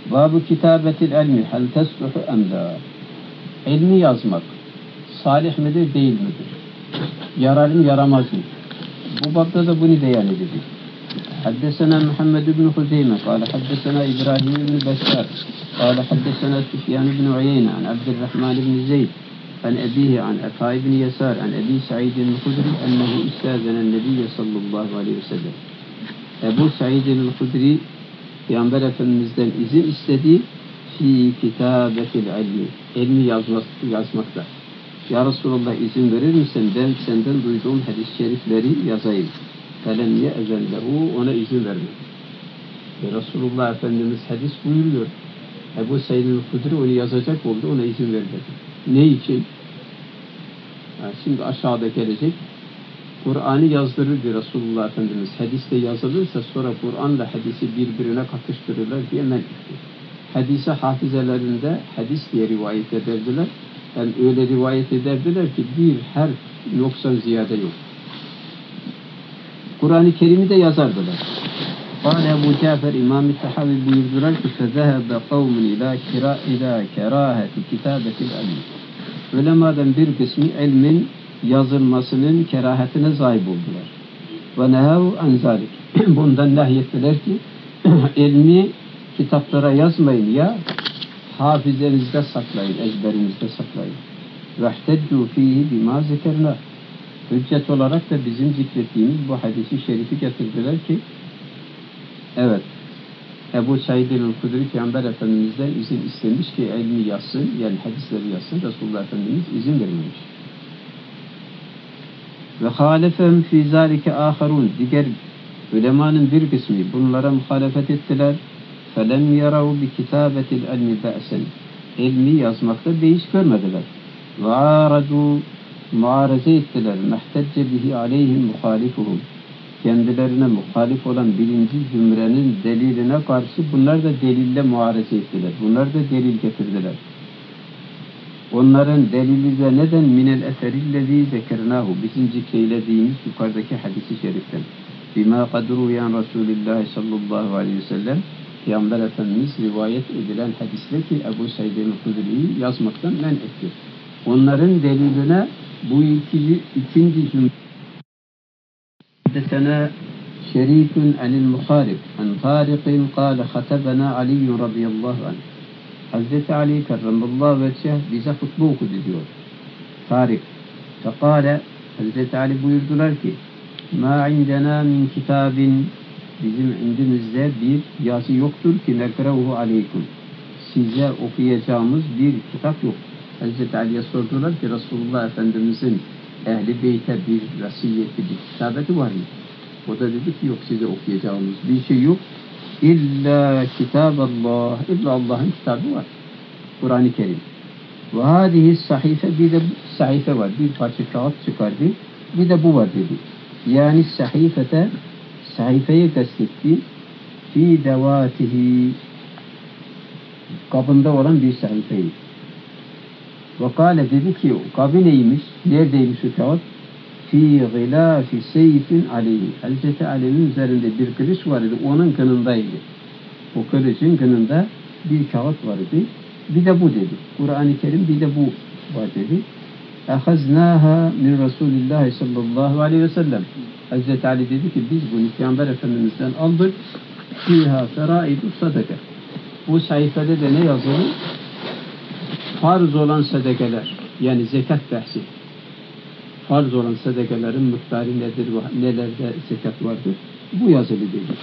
Babu kitabetil ilmi hel tesluhu emla. İlmi yazmak salih midir değil midir? Yarar mı yaramaz mı? Bu babda da bunu beyan edildi. Haddesena Muhammed ibn Huzeyme kâle haddesena İbrahim ibn Beşşar kâle haddesena Süfyan ibn Uyeyne an Abdurrahman ibn Zeyd an ebihi an Efa ibn Yesar an Ebi Sa'id el-Hudri ennehu istâzenen Nebiyye sallallahu aleyhi ve sellem. Ebu Sa'id el-Hudri Peygamber Efendimiz'den izin istedi fi kitabetil ilmi. İlmi yazmakta. Ya Resulallah izin verir misin? Ben senden duyduğum hadis-i şerifleri yazayım. Felem ye'zen lehu, ona izin vermedi. Resulullah Efendimiz hadis buyuruyor. Ebu Said el-Hudri onu yazacak oldu, ona izin vermedi. Ne için? Şimdi aşağıda gelecek. Kur'an'ı yazdırırdı Resulullah Efendimiz. Hadiste yazılırsa sonra Kur'an'la hadisi birbirine katıştırırlar diye men etti. Hadise hafizelerinde hadis diye rivayet ederdiler. Yani öyle rivayet ederdiler ki bir harf yoksa ziyade yok. Kur'an-ı Kerim'i de yazardılar. Kâle Ebu Cafer İmam-ı Tahavi buyurdular ki فَذَهَبَ قَوْمٌ اِلâ كَرâهَةِ كِتَابَةِ الْعَلْمِ. Ulemadan bir kısmı ilmin yazılmasının kerahetine sahip oldular. وَنَهَوْ عَنْ ذَلِكِ. Bundan nehyettiler ki ilmi kitaplara yazmayın ya hafizenizde saklayın, ezberinizde saklayın. وَاحْتَجُّوا ف۪يهِ بِمَا ذِكَرْنَا. Hüccet olarak da bizim zikrettiğimiz bu hadisi şerifi getirdiler ki evet, Ebu Said el-Hudri Peygamber Efendimiz'den izin istemiş ki ilmi yazsın, yani hadisleri yazsın. Resulullah Efendimiz izin vermemiş. Ve halefem fî zâlike âharûn. Diğer ulemanın bir kısmı bunlara muhalefet ettiler. Felem yarav bi kitâbetil ilmi be'sen. İlmi yazmakta beis görmediler. Ve âradû, muareze ettiler. Mehtecce bihi aleyhim muhalifuhum. Kendilerine muhalif olan birinci zümrenin deliline karşı bunlar da delille muareze ettiler. Bunlar da delil getirdiler. Onların delili de neden? Minel eserillezî zekernâhu. Bizim zikreylediğimiz yukarıdaki hadisi şeriften. Bima kadru yan Resulullah sallallahu aleyhi ve sellem. Peygamber Efendimiz rivayet edilen hadisle ki Ebu Said el-Hudri'yi yazmaktan men etti. Onların deliline bu ikinci cümle حدثنا شريك عن المخارب عن طارق قال خطبنا علي رضي الله عنه. Hazreti Ali kerramallahu vecehe bize hutbe okudu diyor. Tarik. Fekale, Hazreti Ali buyurdular ki ma indena min kitabin, bizim indimizde bir yazı yoktur ki nekrahu aleykum, size okuyacağımız bir kitap yok. Hazreti Ali'ye sordular ki Resulullah Efendimizin Ehl-i Beyt'e bir vasiyeti, bir kitabeti var mı? O da dedi ki yok, size okuyacağımız bir şey yok. İlla kitaballah, illa Allah'ın kitabı var. Kur'an-ı Kerim. Ve hadihi sahife, bir de sahife var. Bir parça kağıt çıkardı. Bir de bu var dedi. Yani sahifete, sahifeyi kastetti. Fi devatihi, kabında olan bir sahifeyi. Ve kâle, dedi ki kabı neymiş? Neredeymiş o kağıt? Fi gılâfi seyfin aleyhi. Hazreti Ali'nin üzerinde bir kılıç var idi. Onun kınındaydı. O kılıcın kınında bir kağıt var idi. Bir de bu dedi. Kur'an-ı Kerim bir de bu var dedi. Ehaznâha min Resulillah sallallahu aleyhi ve sellem. Hazreti Ali dedi ki biz bunu Peygamber Efendimiz'den aldık. Fiha feraidu sadaka. Bu sayfada da ne yazılı? Farz olan sedekeler, yani zekat bahsi. Farz olan sedekelerin miktarı nedir, nelerde zekat vardır? Bu yazılı dedi.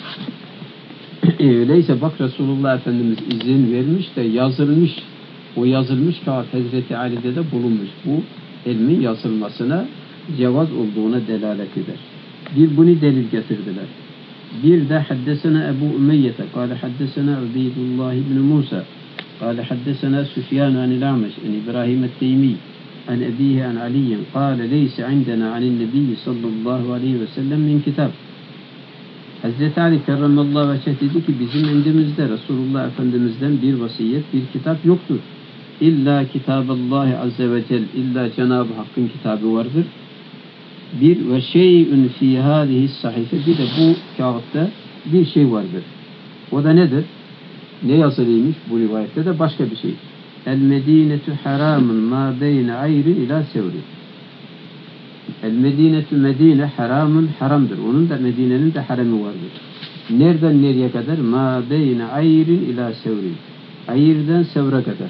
Öyleyse bak Resulullah Efendimiz izin vermiş de yazılmış, o yazılmış kağıt Hazreti Ali'de de bulunmuş. Bu ilmin yazılmasına cevaz olduğuna delalet eder. Bir bunu delil getirdiler. Bir de haddesena Ebu Ümeyyete kâle haddesena Ubeydullah ibn Musa kâle haddesena Süfyan anil A'meş an İbrahim et-Teymi an ebihi an Aliyin kâle leyse indena anil nebiyyi sallallahu aleyhi ve sellem min kitab. Hazreti Ali kerramallahu vecehe dedi ki bizim indimizde Resulullah Efendimiz'den bir vasiyet, bir kitap yoktur. İlla kitaballahi azze ve cel, illa Cenab-ı Hakk'ın kitabı vardır. Bir ve şey'ün fî hâzihi sahife, bir de bu kağıtta bir şey vardır. O da nedir? Ne yazılıymış bu rivayette de başka bir şey. El Medinetu haramun ma beyne ayrin ila sevri. El Medinetu Medine haramun haramdır. Onun da Medine'nin de haremi vardır. Nereden nereye kadar? Ma beyne ayrin ila sevri. Ayirden Sevr'a kadar.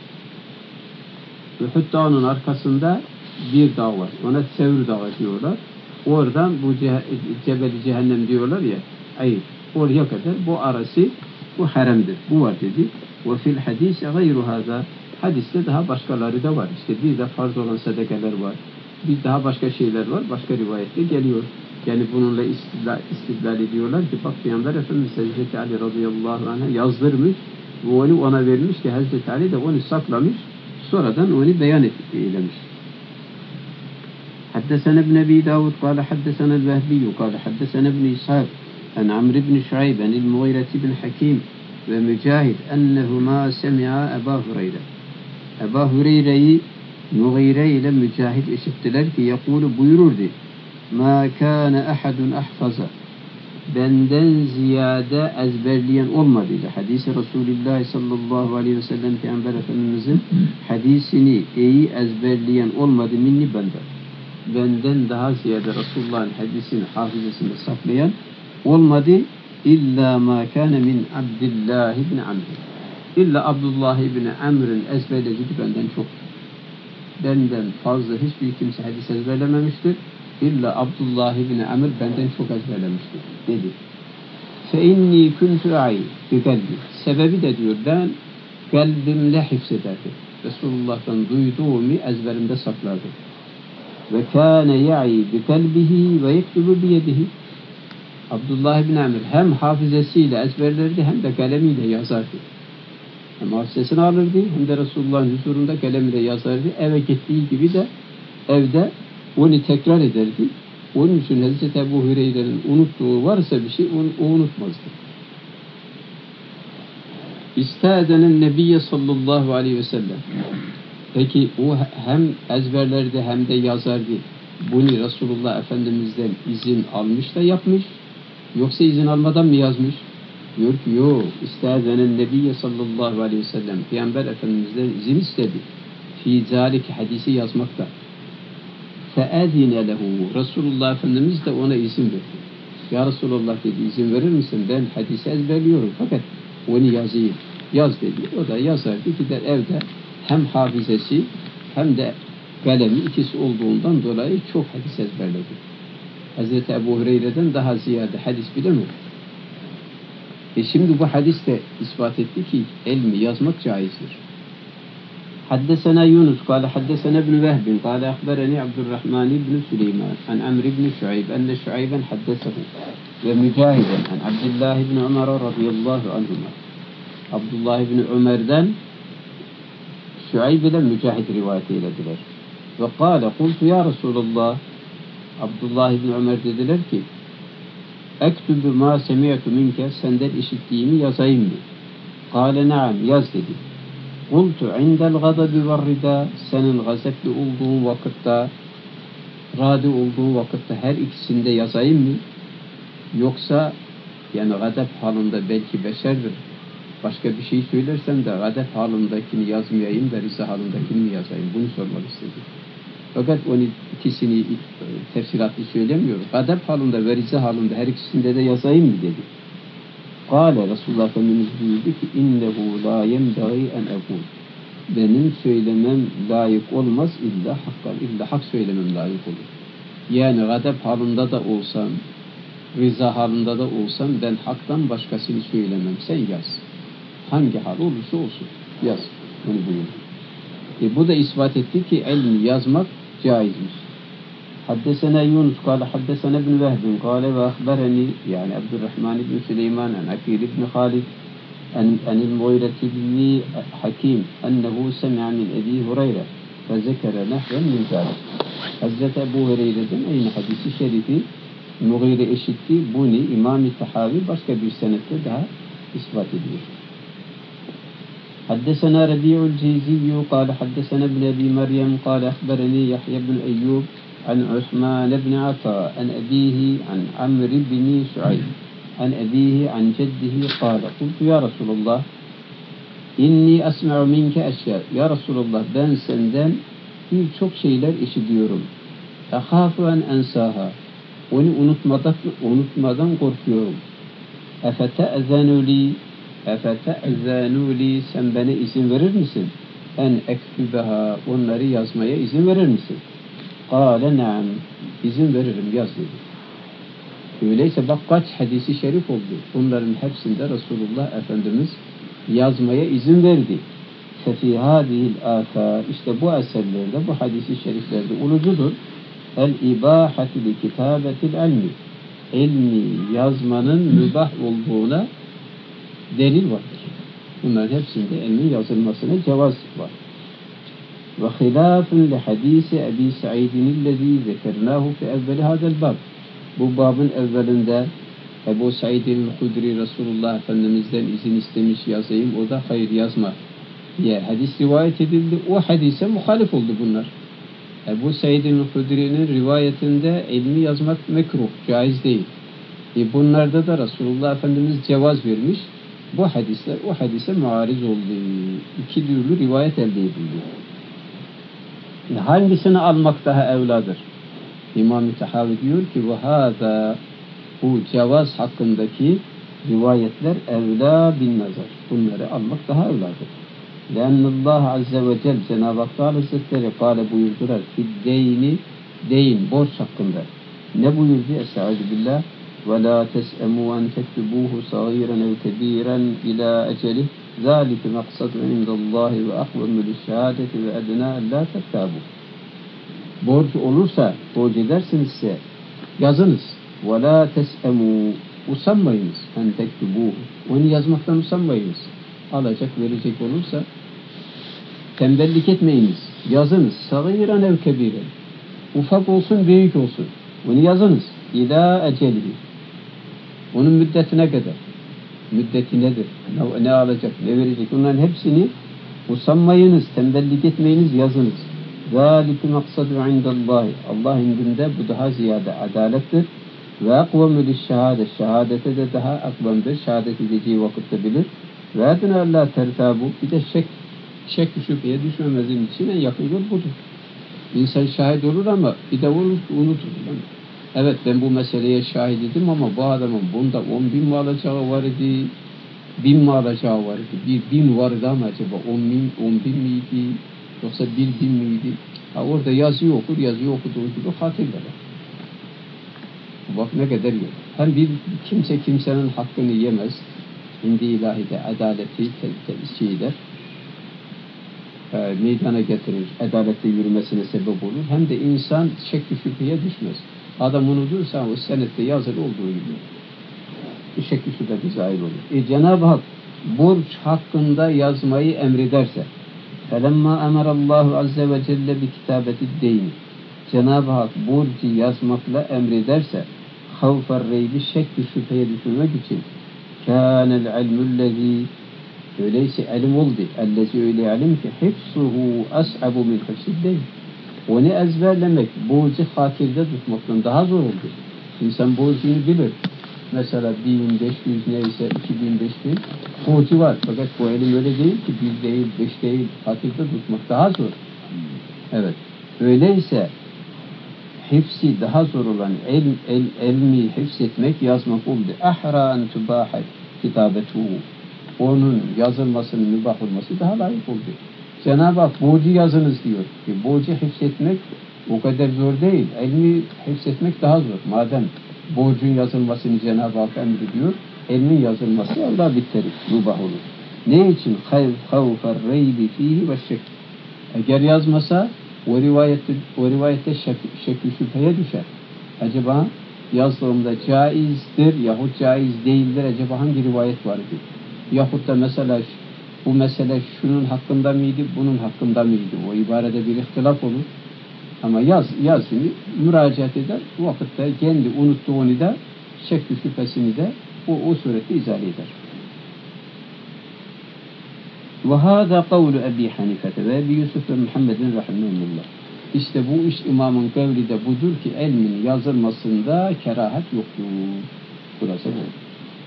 Uhud Dağı'nın arkasında bir dağ var. Ona Sevr Dağı diyorlar. Oradan bu Cebel-i Cehennem diyorlar ya, Ayir. Oraya kadar bu arası, bu haremdir. Bu var dedi. Ve fil hadis gayru hâzâ. Hadiste daha başkaları da var. İşte bir de farz olan sedekeler var. Bir daha başka şeyler var. Başka rivayette geliyor. Yani bununla istidlal ediyorlar ki bak Peygamber Efendimiz Hazreti Ali radıyallahu anh'a yazdırmış ve onu ona vermiş ki Hazreti Ali de onu saklamış. Sonradan onu beyan eylemiş. حدثنا ابن أبي داود قال حدثنا الوهبي قال حدثنا ابن إسحاق عن عمرو بن شعيب عن المغيرة بن حكيم ومجاهد أنهما سمعا أبا هريرة. Ebu Hureyre'yi Mughire ile Mücahid işittiler ki yakulu buyururdu. Ma kana ahadun ahfaza. Benden ziyade ezberleyen olmadıydı. Hadisi Resulullah sallallahu aleyhi ve sellem Peygamber Efendimizin hadisini iyi ezberleyen olmadı minni benden. Benden daha ziyade Resulullah'ın hadisini hafızasını saklayan olmadı. İlla ma kana min Abdullah ibn Amr. İlla Abdullah ibn Amr'ın ezberlediği benden çok. Benden fazla hiçbir kimse hadis ezberlememiştir. İlla Abdullah ibn Amr benden çok ezberlemiştir dedi. Fe inni kuntu a'i bi kalbi. Sebebi de diyor ben kalbimle hifzederdim. Resulullah'tan duyduğumu ezberimde saklardım. Ve kâne ya'i bi kalbihi ve yektubu bi yedihi. Abdullah ibn Amr hem hafızasıyla ezberlerdi hem de kalemiyle yazardı. Hem hafızasını alırdı hem de Resulullah'ın huzurunda kalemiyle yazardı. Eve gittiği gibi de evde onu tekrar ederdi. Onun için Hazreti Ebu Hureyre'nin unuttuğu varsa bir şey o unutmazdı. İstâdenen Nebiyye sallallahu aleyhi ve sellem. Peki o hem ezberlerdi hem de yazardı. Bunu Resulullah Efendimiz'den izin almış da yapmış. Yoksa izin almadan mı yazmış? Diyor ki yok. İstâdenen Nebiyye sallallahu aleyhi ve sellem. Peygamber Efendimiz'den izin istedi. Fî zâlike hadisi yazmakta. فَاَذِنَ لَهُ Resulullah Efendimiz de ona izin verdi. Ya Resulullah dedi izin verir misin? Ben hadisi ezberliyorum fakat onu yazayım. Yaz dedi. O da yazardı. Gider evde hem hafizesi hem de kalemi ikisi olduğundan dolayı çok hadis ezberledi. Hazreti Ebu Hureyre'den daha ziyade hadis bilemedi. Şimdi bu hadis de ispat etti ki ilmi yazmak caizdir. حدثنا يونس قال حدثنا ابن وهب قال أخبرني عبد الرحمن بن سليمان عن عمرو بن شعيب أن شعيبا حدثه ومجاهدا عن عبد الله بن عمر رضي الله عنهما عبد الله بن عمر'dan Şuayb ile Mücahid rivayet eylediler. Ve kâle kultu ya Resulallah Abdullah ibn Ömer dediler ki ektübü ma semi'tu minke senden işittiğimi yazayım mı? Kâle naam yaz dedi. Kultu indel gadabi ve rida senin gazepli olduğun vakitte radi olduğun vakitte her ikisinde yazayım mı? Yoksa yani gadep halinde belki beşerdir. Başka bir şey söylersem de gadep halindekini yazmayayım da rıza halindekini mi yazayım? Bunu sormak istedim. Fakat onu ikisini tefsilatlı söylemiyor. Gadep halinde ve rıza halinde her ikisinde de yazayım mı dedi. Kâle Resulullah Efendimiz buyurdu ki innehu la yemdâi en ekûl. Benim söylemem layık olmaz illa hakkan. İlla hak söylemem layık olur. Yani gadep halinde de olsam, rıza halinde de olsam ben haktan başkasını söylemem. Sen yaz. Hangi hal olursa olsun yaz. Bunu buyurdu. Bu da ispat etti ki ilmi yazmak caizmiş. حدثنا يونس قال حدثنا ابن وهب قال وأخبرني يعني عبد الرحمن بن سليمان عن عقيل بن خالد عن المغيرة بن حكيم أنه سمع من أبي هريرة فذكر نحوا من ذلك. Hazreti Ebu Hureyre'den aynı hadisi şerifi Mughire eşitti. Bunu İmam-ı Tahavi başka bir senette daha ispat ediyor. حدثنا ربيع الجيزي قال حدثنا ابن أبي مريم قال أخبرني يحيى بن أيوب عن عثمان بن عطاء عن أبيه عن عمرو بن شعيب عن أبيه عن جده قال قلت يا رسول الله إني أسمع منك أشياء يا رسول الله ben senden birçok şeyler işitiyorum. Ehafu en ensaha. Onu unutmadan korkuyorum. Efete'zenu li sen bana izin verir misin? En ektubeha onları yazmaya izin verir misin? Kâle naam. İzin veririm yaz dedi. Öyleyse bak kaç hadisi şerif oldu. Bunların hepsinde Resulullah Efendimiz yazmaya izin verdi. Fefi hadihil âfâr. İşte bu eserlerde, bu hadisi şeriflerde ulucudur. El-ibâhati li kitâbetil ilmi. İlmi yazmanın mübah olduğuna delil vardır. Bunların hepsinde ilmin yazılmasına cevaz var. Ve hilâfun li hadîsi Ebi Sa'idin illezî zekernâhu fi evveli hadel bab. Bu babın evvelinde Ebu Sa'idin Hudri Resulullah Efendimiz'den izin istemiş yazayım. O da hayır yazma diye hadis rivayet edildi. O hadise muhalif oldu bunlar. Ebu Sa'idin Hudri'nin rivayetinde ilmi yazmak mekruh, caiz değil. Bunlarda da Resulullah Efendimiz cevaz vermiş. Bu hadisler o hadise muariz oldu. İki türlü rivayet elde edildi. Hangisini almak daha evladır? İmam-ı Tahavi diyor ki وَهَذَا bu cevaz hakkındaki rivayetler evlâ bin nazar. Bunları almak daha evladır. لَاَنَّ اللّٰهَ عَزَّ وَجَلْ Cenab-ı Hak Hazretleri kâle buyurdular fiddeyni deyin, borç hakkında. Ne buyurdu? Estaizu billah وَلَا تَسْأَمُوا أَنْ تَكْتُبُوهُ صَغِيرًا اَوْ كَب۪يرًا اِلَى اَجَلِهِ ذَٰلِكَ مَقْصَدُ عِنْدَ اللّٰهِ وَاَقْوَمُ لِلشَّهَادَةِ وَاَدْنَا لَا تَكْتَابُوا borç olursa, borç edersinizse yazınız. وَلَا تَسْأَمُوا usanmayınız. اَنْ تَكْتُبُوهُ onu yazmaktan usanmayınız. Alacak, verecek olursa tembellik etmeyiniz. Yazınız. صَغِيرًا اَوْ كَب۪يرًا ufak olsun, büyük olsun. Onu yazınız. İlâ ecelihi. Onun müddetine kadar. Müddeti nedir? Ne alacak, ne verecek? Bunların hepsini usanmayınız, tembellik etmeyiniz, yazınız. ذَٰلِكُ مَقْصَدُ عِنْدَ اللّٰهِ Allah indinde bu daha ziyade adalettir. Ve akvamü lişşehâde şehadete de daha akvamdır. Şehadet edeceği vakitte bilir. Ve ednâ allâ tertâbu bir de şek şüpheye düşmemezin için en yakın yol budur. İnsan şahit olur ama bir de unutur. Evet ben bu meseleye şahit idim ama bu adamın bunda 10.000 mi alacağı var idi, 1.000 mi alacağı var idi, 1.000 vardı ama acaba 10.000 miydi, yoksa 1.000 miydi? Ha, orada yazıyı okuduğu gibi hatırlar. Bak ne kadar yok. Hem bir kimse kimsenin hakkını yemez. İndi ilahide adaleti şeyler meydana getirir. Adalette yürümesine sebep olur. Hem de insan şekli şüpheye düşmez. Adam unutursa o senette yazılı olduğu gibi. Bu şekli şüphede zahir olur. Cenab-ı Hak borç hakkında yazmayı emrederse فَلَمَّا أَمَرَ اللّٰهُ عَزَّ وَجَلَّ بِكِتَابَةِ الدَّيْنِ Cenab-ı Hak borcu yazmakla emrederse خَوْفَ الرَّيْبِ şekli şüpheye düşürmek için كَانَ الْعَلْمُ الَّذ۪ي öyleyse ilim oldu. Ellezi öyle ilim ki hifsuhu as'abu min hifsiddeyim. Onu ezberlemek, borcu hatırda tutmaktan daha zor oldu. İnsan borcunu bilir. Mesela 1500 neyse 2000 borcu var. Fakat bu ilim öyle değil ki 1 değil, 5 değil, hatırda tutmak daha zor. Evet. Öyleyse hifsi daha zor olan ilmi hifzetmek, yazmak oldu. Ahra en tubahat kitabetuhu. Onun yazılmasının mübah olması daha layık oldu. Cenab-ı Hak borcu yazınız diyor. Borcu hifzetmek o kadar zor değil. İlmi hifzetmek daha zor. Madem borcun yazılmasını Cenab-ı Hak emrediyor, ilmin yazılması Allah bitterir, mübah olur. Ne için? Havfer reybi fihi ve şek. Eğer yazmasa o rivayette şekli şüpheye düşer. Acaba yazdığımda caizdir yahut caiz değildir. Acaba hangi rivayet vardır? Yahut da mesela bu mesele şunun hakkında mıydı, bunun hakkında mıydı? O ibarede bir ihtilaf olur. Ama yazını müracaat eder. Bu vakitte kendi unuttuğunu da şekli şüphesini de o surette izah eder. Ve hâzâ kavlu Ebi Hanifete ve Ebi Yusuf ve Muhammedin rahimahullah. İşte bu iş imamın kavli de budur ki ilmin yazılmasında kerahat yoktur. Burası bu.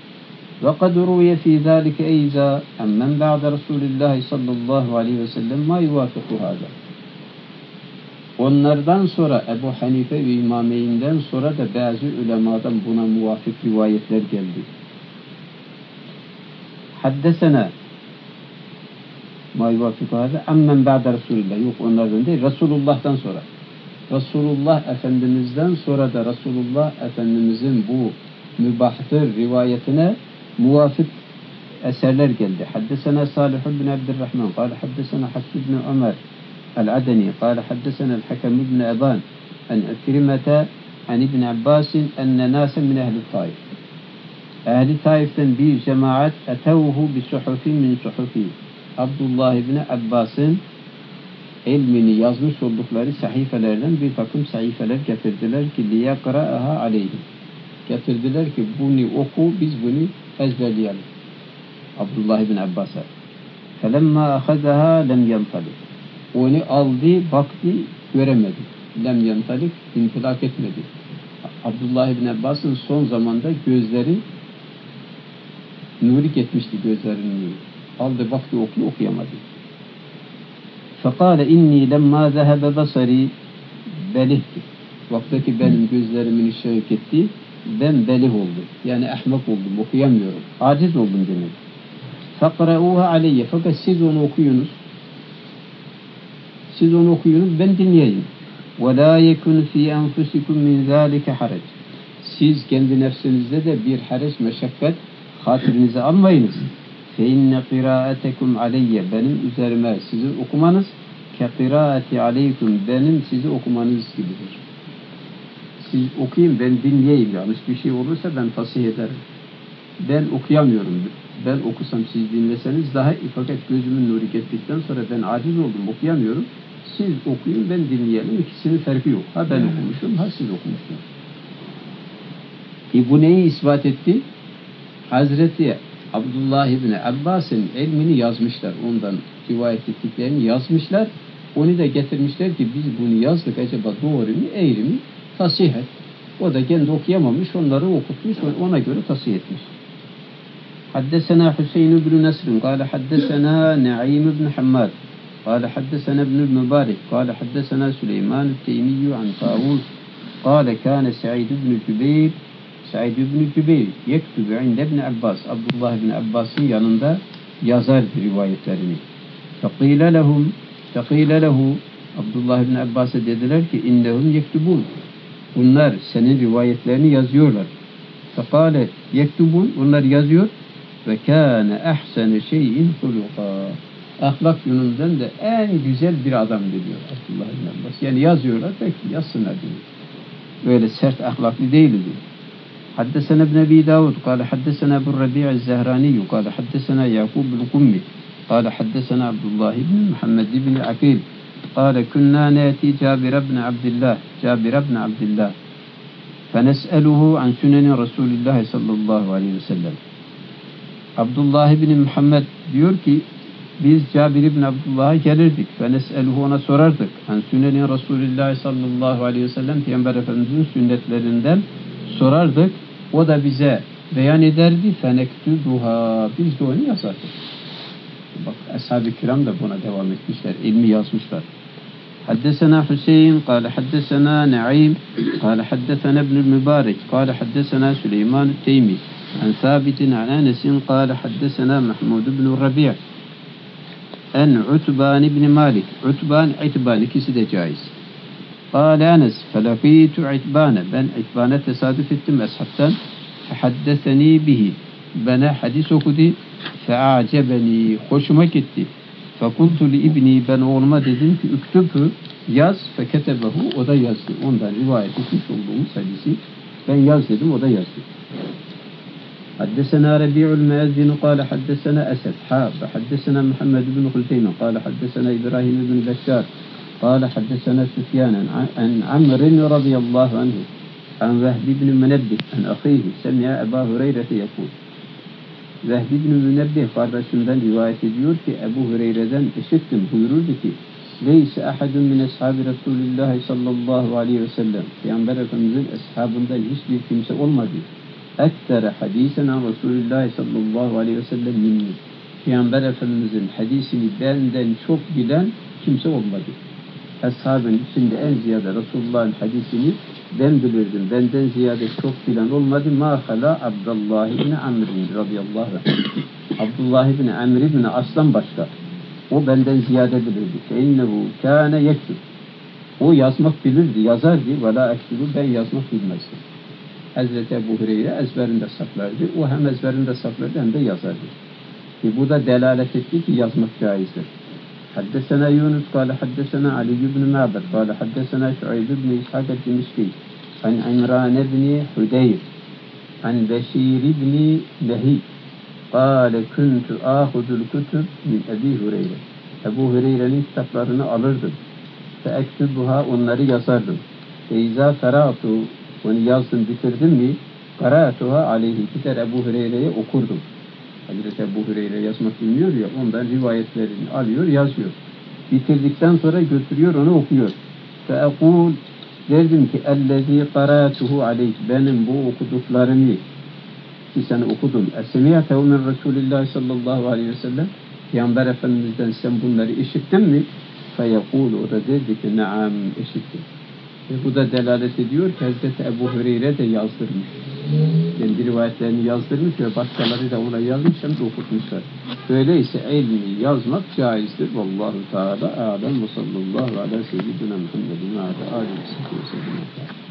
وَقَدْ رُوِيَ فِي ذَٰلِكَ اَيْزَا اَمَّنْ بَعْدَ رَسُولِ اللّٰهِ sallallahu aleyhi ve sellem مَا يُوَافِقُ هَذَا. Onlardan sonra Ebu Hanife ve İmameyn'den sonra da bazı ulemadan buna muvafık rivayetler geldi. Haddesena ma yuvafiku hâzâ ammen ba'de Resulillah. Yok, onlardan değil, Resulullah'tan sonra. Resulullah Efendimiz'den sonra da Resulullah Efendimiz'in bu mübahtır rivayetine muvafık eserler geldi. Haddesena Salih bin Abdurrahman kâle haddesena Hafs bin Ömer el-Adeni kâle haddesena el-Hakem bin Eban en Ekrimete en İbn Abbasin enne nâsen min ehli Taif. Ehli Taif'ten bir cemaat etevhu bi suhufin min suhufi. Abdullah ibn Abbas'ın ilmini yazmış oldukları sahifelerden bir takım sahifeler getirdiler ki liyakra'aha aleyhi. Getirdiler ki bunu oku, biz bunu ezberleyelim. Abdullah ibn Abbas'a. Felemma ahazaha lem yantalik. Onu aldı, baktı, göremedi. Lem yantalik, intilak etmedi. Abdullah ibn Abbas'ın son zamanda gözleri nuri gitmişti, gözlerinin nuri. Aldı, baktı, okuyamadı. Fekale inni lemma zehebe basari belihti. Vaktaki benim gözlerimin şevk etti, ben belih oldum. Yani ahmak oldum, okuyamıyorum. Aciz oldum demek. Fakra'uha aleyye. Fakat siz onu okuyunuz. Siz onu okuyunuz, ben dinleyeyim. Ve la yekun fi enfusikum min zalike harac. Siz kendi nefsinizde de bir harac, meşakkat hatırınıza almayınız. Fe inne kıraatekum aleyye. Benim üzerime sizin okumanız ke kıraati aleykum. Benim sizi okumanız gibidir. Siz okuyun, ben dinleyeyim. Yanlış bir şey olursa ben tasih ederim. Ben okuyamıyorum. Ben okusam siz dinleseniz daha iyi. Fakat gözümün nuru gittikten sonra ben aciz oldum, okuyamıyorum. Siz okuyun, ben dinleyelim. İkisinin farkı yok. Ha ben okumuşum, ha siz okumuşsunuz. Bu neyi ispat etti? Hazreti Abdullah ibn Abbas'ın ilmini yazmışlar. Ondan rivayet ettiklerini yazmışlar. Onu da getirmişler ki biz bunu yazdık, acaba doğru mu, eğri mi? Tasih et. O da kendi okuyamamış, onları okutmuş, ona göre tasih etmiş. Haddesena Hüseyin ibn Nesrin, kâle haddesena Naim ibn Hammad, kâle haddesena ibn Mübarek, kâle haddesena Süleyman el-Teymiyyü an Tavus, kâle kâne Sa'id ibn Cübeyr yektübü inde ibn Abbas. Abdullah ibn Abbas'ın yanında yazar rivayetlerini. Fekîle lehu Abdullah ibn Abbas'a dediler ki innehum yektubun. Bunlar senin rivayetlerini yazıyorlar. Fekâle yektubun. Bunlar yazıyor. Ve kâne ehsene şeyin huluka. Ahlak yönünden de en güzel bir adam diyor Abdullah ibn Abbas. Yani yazıyorlar, peki yazsınlar diyor. Böyle sert ahlaklı değildi. Haddesena ibn Abi Davud, kâle haddesena Ebu Rabi' el-Zehraniyyü, kâle haddesena Yakub el-Kummi, kâle haddesena Abdullah ibn Muhammed ibn Akil, kâle künnâ nâti Cabir ibn Abdillah, fenes'eluhu an süneni Resulullah sallallahu aleyhi ve sellem. Abdullah ibn Muhammed diyor ki, biz Cabir ibn Abdullah'a gelirdik. Fenes'eluhu, ona sorardık. An süneni Resulullah sallallahu aleyhi ve sellem, Peygamber Efendimiz'in sünnetlerinden sorardık. O da bize beyan ederdi. Fenektuduha. Biz de onu yazardık. Bak, ashab-ı kiram da buna devam etmişler. İlmi yazmışlar. Haddesena Hüseyin, kâle haddesena Naim, kâle haddesena ibn-i Mübarek, kâle haddesena Süleyman el-Teymi, an Thabitin an Enes'in, kâle haddesena Mahmud ibn Rabi' en Utban ibn Malik. İtban ikisi de caiz. Kâle Enes, felakîtu İtbâne. Ben İtbân'e tesadüf ettim eshabtan. Fehaddeseni bihi. Bana hadis okudu. Fe'acebeni. Hoşuma gitti. Fekultu li ibni. Ben oğluma dedim ki üktübü, yaz. Feketebehu. O da yazdı. Ondan rivayet etmiş olduğumuz hadisi ben yaz dedim, o da yazdı. حدثنا ربيع المؤذن قال حدثنا أسد حدثنا محمد بن خلفين قال حدثنا إبراهيم بن بشار قال حدثنا سفيان عن عمرو رضي الله عنه عن وهب بن منبه عن أخيه سمع أبا هريرة يقول. Vehb ibn Münebbih kardeşimden rivayet ediyor ki Ebu Hureyre'den işittim, buyururdu ki Leyse ahadun min ashabi Resulullah sallallahu aleyhi ve sellem. Peygamber Efendimiz'in ashabından hiçbir kimse olmadı. ektere hadisen an Resulullah sallallahu aleyhi ve sellem minni. Peygamber Efendimizin hadisini benden çok bilen kimse olmadı. Eshabın içinde en ziyade Resulullah'ın hadisini ben bilirdim. Benden ziyade çok bilen olmadı. Ma hala Abdullah ibn Amr radıyallahu anh. Abdullah ibn Amr ibn Aslan başka. O benden ziyade bilirdi. Feinnehu kâne yektub. O yazmak bilirdi, yazardı. Ve la ektubu, ben yazmak bilmezdim. Hazreti Ebu Hureyre ezberinde saklardı. O hem ezberinde saklardı hem de yazardı. Bu da delalet etti ki yazmak caizdir. Haddesena Yunus kâle haddesena Ali ibn Ma'ber kâle haddesena Şuayb ibn İshak el-Dimişki an İmran ibn Hudeyr an Beşir ibn Lehi kâle kuntu âhudul kutub min Ebi Hureyre. Ebu Hureyre'nin kitaplarını alırdım. Fe ektubuha, onları yazardım. Fe izâ ferâtu, onu yazdım bitirdim mi? Karâtuha aleyhi, gider Ebu Hureyre'ye okurdum. Hazreti Ebu Hureyre yazmak bilmiyor ya, ondan rivayetlerini alıyor, yazıyor. Bitirdikten sonra götürüyor, onu okuyor. Fe ekûl, derdim ki ellezî karâtuhu aleyk, benim bu okuduklarımı ki sen okudun. Esemiyetehu min Resulillah sallallahu aleyhi ve sellem, Peygamber Efendimiz'den sen bunları işittin mi? Fe yekûl, o da derdi ki naam, işittim. Bu da delalet ediyor ki Hazreti Ebu Hureyre de yazdırmış. Kendi rivayetlerini yazdırmış ve başkaları da ona yazmış hem de okutmuşlar. Öyleyse ilmi yazmak caizdir. Vallahu Teala alem ve sallallahu ala seyyidina Muhammedin ve ala aleyhi ve sellem.